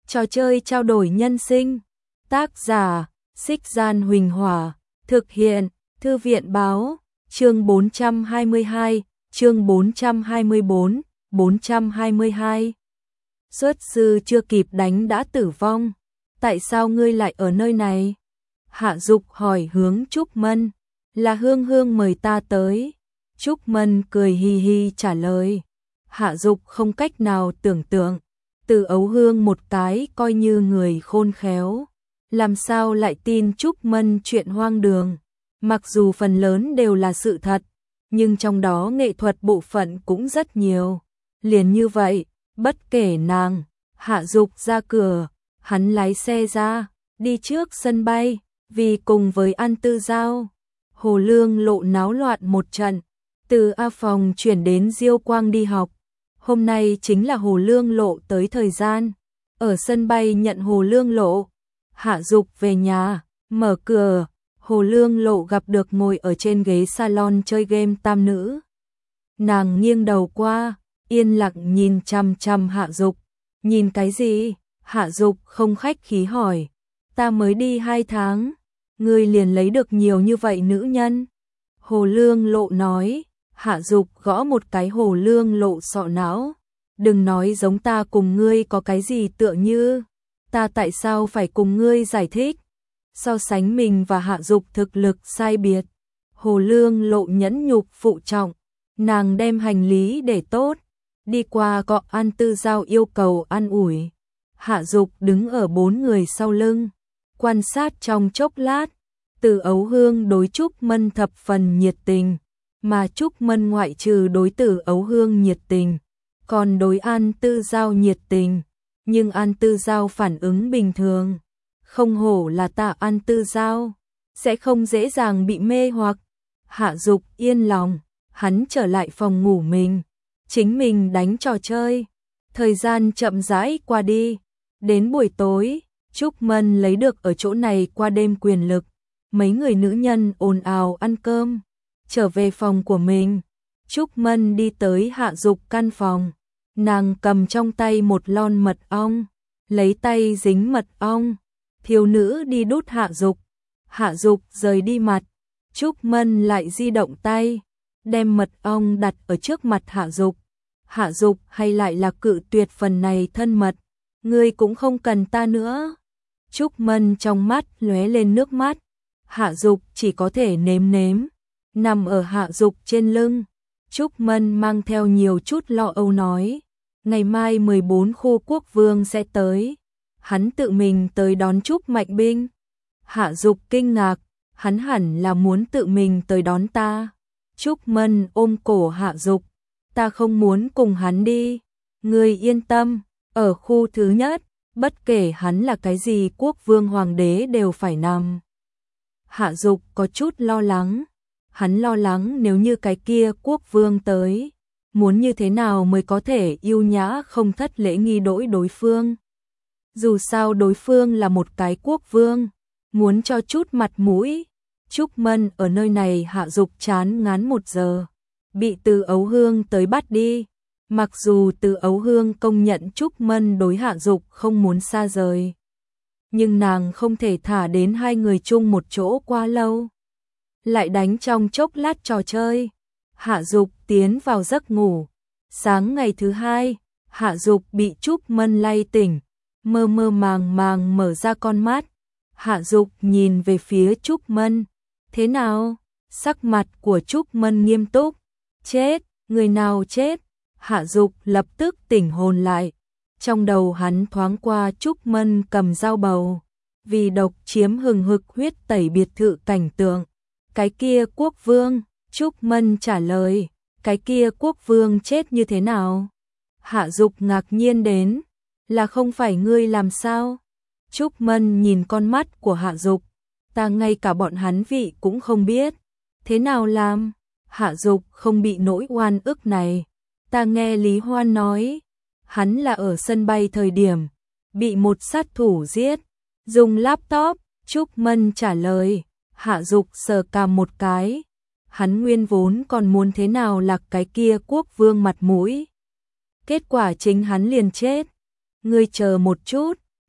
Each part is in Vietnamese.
Trò chơi trao đổi nhân sinh. Tác giả: Xích Gian Huỳnh Hỏa. Thực hiện: Thư viện báo. Chương 422, chương 424, 422. Xuất sư chưa kịp đánh đã tử vong. Tại sao ngươi lại ở nơi này? Hạ Dục hỏi hướng Trúc Mân. Là Hương Hương mời ta tới. Trúc Mân cười hi hi trả lời. Hạ Dục không cách nào tưởng tượng. Từ Ấu Hương một cái coi như người khôn khéo. Làm sao lại tin Trúc Mân chuyện hoang đường. Mặc dù phần lớn đều là sự thật, nhưng trong đó nghệ thuật bộ phận cũng rất nhiều. Liền như vậy, bất kể nàng, Hạ Dục ra cửa, hắn lái xe ra, đi trước sân bay, vì cùng với An Tư Giao. Hồ Lương Lộ náo loạn một trận, từ A Phòng chuyển đến Diêu Quang đi học. Hôm nay chính là Hồ Lương Lộ tới thời gian, ở sân bay nhận Hồ Lương Lộ. Hạ Dục về nhà, mở cửa, Hồ Lương Lộ gặp được ngồi ở trên ghế salon chơi game tam nữ. Nàng nghiêng đầu qua, yên lặng nhìn chằm chằm Hạ Dục. Nhìn cái gì? Hạ Dục không khách khí hỏi. Ta mới đi 2 tháng, ngươi liền lấy được nhiều như vậy nữ nhân. Hồ Lương Lộ nói. Hạ Dục gõ một cái Hồ Lương Lộ sọ não. Đừng nói giống ta cùng ngươi có cái gì tựa như. Ta tại sao phải cùng ngươi giải thích? So sánh mình và Hạ Dục thực lực sai biệt. Hồ Lương Lộ nhẫn nhục phụ trọng. Nàng đem hành lý để tốt. Đi qua cọ An Tư Giao yêu cầu an ủi. Hạ Dục đứng ở 4 người sau lưng. Quan sát trong chốc lát. Từ Ấu Hương đối Trúc Mân thập phần nhiệt tình. Mà Trúc Mân ngoại trừ đối Từ Ấu Hương nhiệt tình, còn đối An Tư Giao nhiệt tình. Nhưng An Tư Giao phản ứng bình thường. Không hổ là ta An Tư Giao, sẽ không dễ dàng bị mê hoặc. Hạ Dục yên lòng, hắn trở lại phòng ngủ mình, chính mình đánh trò chơi. Thời gian chậm rãi qua đi, đến buổi tối, Trúc Mân lấy được ở chỗ này qua đêm quyền lực. Mấy người nữ nhân ồn ào ăn cơm, trở về phòng của mình. Trúc Mân đi tới Hạ Dục căn phòng, nàng cầm trong tay một lon mật ong, lấy tay dính mật ong. Thiếu nữ đi đút Hạ Dục. Hạ Dục rời đi mặt, Trúc Mân lại di động tay, đem mật ong đặt ở trước mặt Hạ Dục. Hạ Dục hay lại là cự tuyệt phần này thân mật. Ngươi cũng không cần ta nữa. Trúc Mân trong mắt lóe lên nước mắt. Hạ Dục chỉ có thể nếm nếm. Nằm ở Hạ Dục trên lưng, Trúc Mân mang theo nhiều chút lo âu nói. Ngày mai 14 khu quốc vương sẽ tới. Hắn tự mình tới đón Trúc Mạnh Binh. Hạ Dục kinh ngạc, hắn hẳn là muốn tự mình tới đón ta. Trúc Mân ôm cổ Hạ Dục. Ta không muốn cùng hắn đi. Ngươi yên tâm, ở khu thứ nhất, bất kể hắn là cái gì quốc vương hoàng đế đều phải nằm. Hạ Dục có chút lo lắng. Hắn lo lắng nếu như cái kia quốc vương tới, muốn như thế nào mới có thể yêu nhã không thất lễ nghi đỗi đối phương. Dù sao đối phương là một cái quốc vương, muốn cho chút mặt mũi. Trúc Mân ở nơi này Hạ Dục chán ngán 1 giờ, bị Từ Ấu Hương tới bắt đi. Mặc dù Từ Ấu Hương công nhận Trúc Mân đối Hạ Dục không muốn xa rời, nhưng nàng không thể thả đến 2 người chung một chỗ quá lâu. Lại đánh trong chốc lát trò chơi, Hạ Dục tiến vào giấc ngủ. Sáng ngày thứ 2, Hạ Dục bị Trúc Mân lay tỉnh, mơ mơ màng màng mở ra con mắt. Hạ Dục nhìn về phía Trúc Mân. Thế nào? Sắc mặt của Trúc Mân nghiêm túc. Chết, người nào chết? Hạ Dục lập tức tỉnh hồn lại. Trong đầu hắn thoáng qua Trúc Mân cầm dao bầu, vì độc chiếm hừng hực huyết tẩy biệt thự cảnh tượng. Cái kia quốc vương, Trúc Mân trả lời, cái kia quốc vương chết như thế nào? Hạ Dục ngạc nhiên đến, là không phải ngươi làm sao? Trúc Mân nhìn con mắt của Hạ Dục, ta ngay cả bọn hắn vị cũng không biết. Thế nào làm? Hạ Dục không bị nỗi oan ức này. Ta nghe Lý Hoan nói, hắn là ở sân bay thời điểm, bị một sát thủ giết, dùng laptop. Trúc Mân trả lời. Hạ Dục sờ cằm một cái. Hắn nguyên vốn còn muốn thế nào lạc cái kia quốc vương mặt mũi. Kết quả chính hắn liền chết. Ngươi chờ một chút,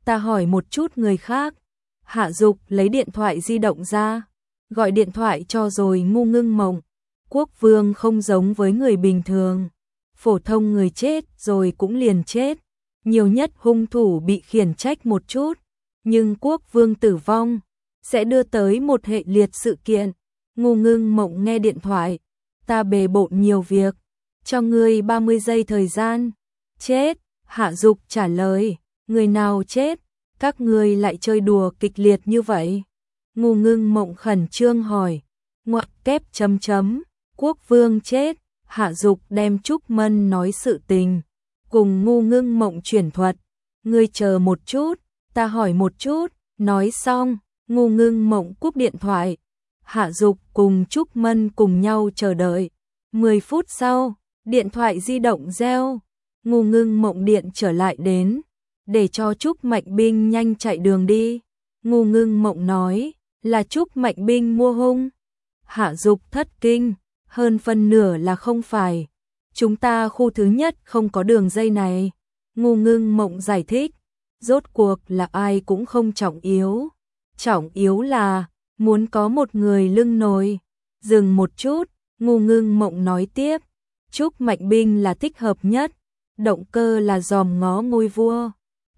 ta hỏi một chút người khác. Hạ Dục lấy điện thoại di động ra, gọi điện thoại cho rồi ngu ngưng mộng. Quốc vương không giống với người bình thường. Phổ thông người chết rồi cũng liền chết. Nhiều nhất hung thủ bị khiển trách một chút. Nhưng quốc vương tử vong sẽ đưa tới một hệ liệt sự kiện. Ngu ngưng mộng nghe điện thoại. Ta bề bộn nhiều việc. Cho ngươi 30 giây thời gian. Chết. Hạ Dục trả lời. Người nào chết? Các ngươi lại chơi đùa kịch liệt như vậy. Ngu ngưng mộng khẩn trương hỏi. Ngoặc kép chấm chấm. Quốc vương chết. Hạ Dục đem Trúc Mân nói sự tình. Cùng ngu ngưng mộng chuyển thuật. Ngươi chờ một chút. Ta hỏi một chút. Nói xong. Ngu ngưng mộng cúp điện thoại. Hạ Dục cùng Trúc Mân cùng nhau chờ đợi. 10 phút sau. Điện thoại di động reo. Ngu ngưng mộng điện trở lại đến. Để cho Trúc Mạnh Binh nhanh chạy đường đi. Ngu ngưng mộng nói. Là Trúc Mạnh Binh mua hung. Hạ Dục thất kinh. Hơn phân nửa là không phải. Chúng ta khu thứ nhất không có đường dây này. Ngu ngưng mộng giải thích. Rốt cuộc là ai cũng không trọng yếu. Trọng yếu là muốn có một người lưng nồi. Dừng một chút. Ngu ngưng mộng nói tiếp. Trúc Mạnh Binh là thích hợp nhất. Động cơ là dòm ngó ngôi vua.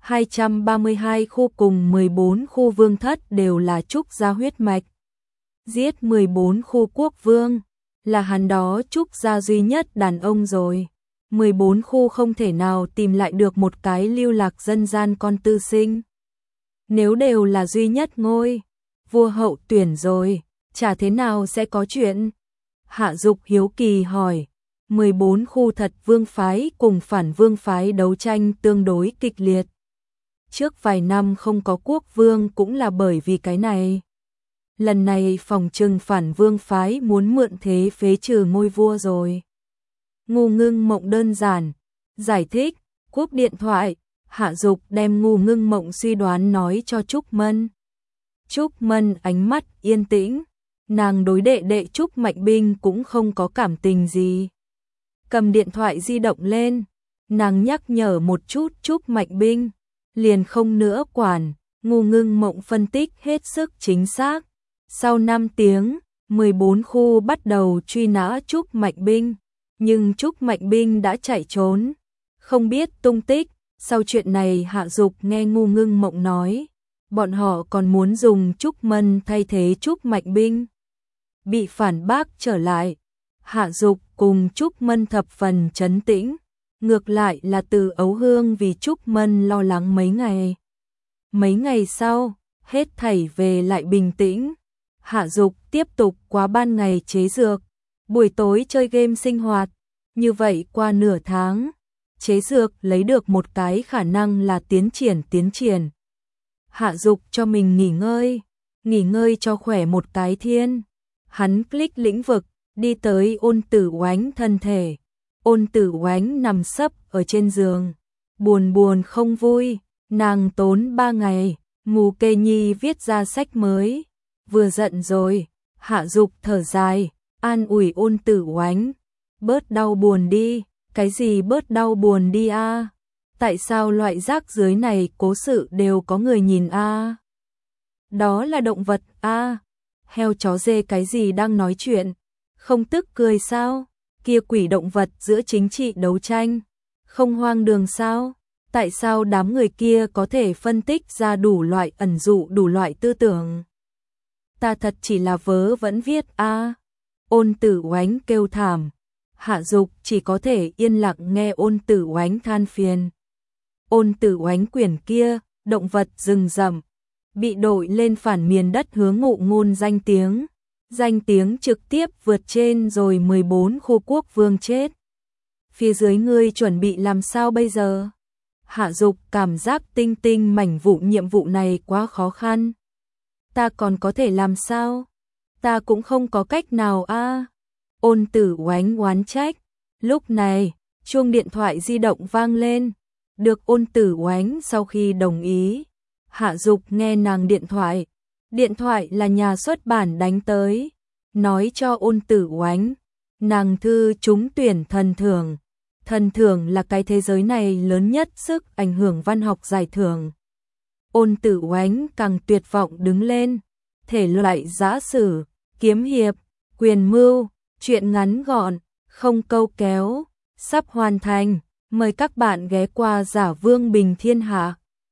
232 khu cùng 14 khu vương thất đều là Trúc gia huyết mạch. Giết 14 khu quốc vương. Là hắn đó Trúc gia duy nhất đàn ông rồi. 14 khu không thể nào tìm lại được một cái lưu lạc dân gian con tư sinh. Nếu đều là duy nhất ngôi vua hậu tuyển rồi, chả thế nào sẽ có chuyện. Hạ Dục hiếu kỳ hỏi. 14 khu thật vương phái cùng phản vương phái đấu tranh tương đối kịch liệt. Trước vài năm không có quốc vương cũng là bởi vì cái này. Lần này phòng trừng phản vương phái muốn mượn thế phế trừ ngôi vua rồi. Ngu ngưng mộng đơn giản giải thích. Cúp điện thoại. Hạ Dục đem ngu ngưng mộng suy đoán nói cho Trúc Mân. Trúc Mân ánh mắt yên tĩnh. Nàng đối đệ đệ Trúc Mạnh Binh cũng không có cảm tình gì. Cầm điện thoại di động lên. Nàng nhắc nhở một chút Trúc Mạnh Binh. Liền không nữa quản. Ngu ngưng mộng phân tích hết sức chính xác. Sau 5 tiếng, 14 khu bắt đầu truy nã Trúc Mạnh Binh. Nhưng Trúc Mạnh Binh đã chạy trốn. Không biết tung tích. Sau chuyện này Hạ Dục nghe ngu ngưng mộng nói. Bọn họ còn muốn dùng Trúc Mân thay thế Trúc Mạnh Binh. Bị phản bác trở lại. Hạ Dục cùng Trúc Mân thập phần trấn tĩnh. Ngược lại là Từ Ấu Hương vì Trúc Mân lo lắng mấy ngày. Mấy ngày sau, hết thảy về lại bình tĩnh. Hạ Dục tiếp tục qua ban ngày chế dược. Buổi tối chơi game sinh hoạt. Như vậy qua nửa tháng. Chế dược lấy được một cái khả năng là tiến triển. Hạ Dục cho mình nghỉ ngơi cho khỏe một cái thiên. Hắn click lĩnh vực, đi tới Ôn Tử Oánh thân thể. Ôn Tử Oánh nằm sấp ở trên giường, buồn không vui, nàng tốn 3 ngày, Mù Kê Nhi viết ra sách mới, vừa giận rồi. Hạ Dục thở dài, an ủi Ôn Tử Oánh, bớt đau buồn đi. Cái gì bớt đau buồn đi a? Tại sao loại rác dưới này cố sự đều có người nhìn a? Đó là động vật a. Heo chó dê cái gì đang nói chuyện? Không tức cười sao? Kia quỷ động vật giữa chính trị đấu tranh. Không hoang đường sao? Tại sao đám người kia có thể phân tích ra đủ loại ẩn dụ đủ loại tư tưởng? Ta thật chỉ là vớ vẫn viết a. Ôn Tử Oánh kêu thảm. Hạ Dục chỉ có thể yên lặng nghe Ôn Tử Oánh than phiền. Ôn Tử Oánh quyển kia, động vật rừng rậm, bị đội lên phản miền đất hướng ngụ ngôn danh tiếng trực tiếp vượt trên rồi 14 khu quốc vương chết. Phía dưới ngươi chuẩn bị làm sao bây giờ? Hạ Dục cảm giác tinh mảnh vụn nhiệm vụ này quá khó khăn. Ta còn có thể làm sao? Ta cũng không có cách nào a. Ôn Tử Oánh oán trách. Lúc này, chuông điện thoại di động vang lên. Được Ôn Tử Oánh sau khi đồng ý. Hạ Dục nghe nàng điện thoại. Điện thoại là nhà xuất bản đánh tới. Nói cho Ôn Tử Oánh. Nàng thư trúng tuyển thần thưởng. Thần thưởng là cái thế giới này lớn nhất sức ảnh hưởng văn học giải thưởng. Ôn Tử Oánh càng tuyệt vọng đứng lên. Thể loại giã sử, kiếm hiệp, quyền mưu, truyện ngắn gọn, không câu kéo, sắp hoàn thành. Mời các bạn ghé qua Giả Vương Bình Thiên Hạ.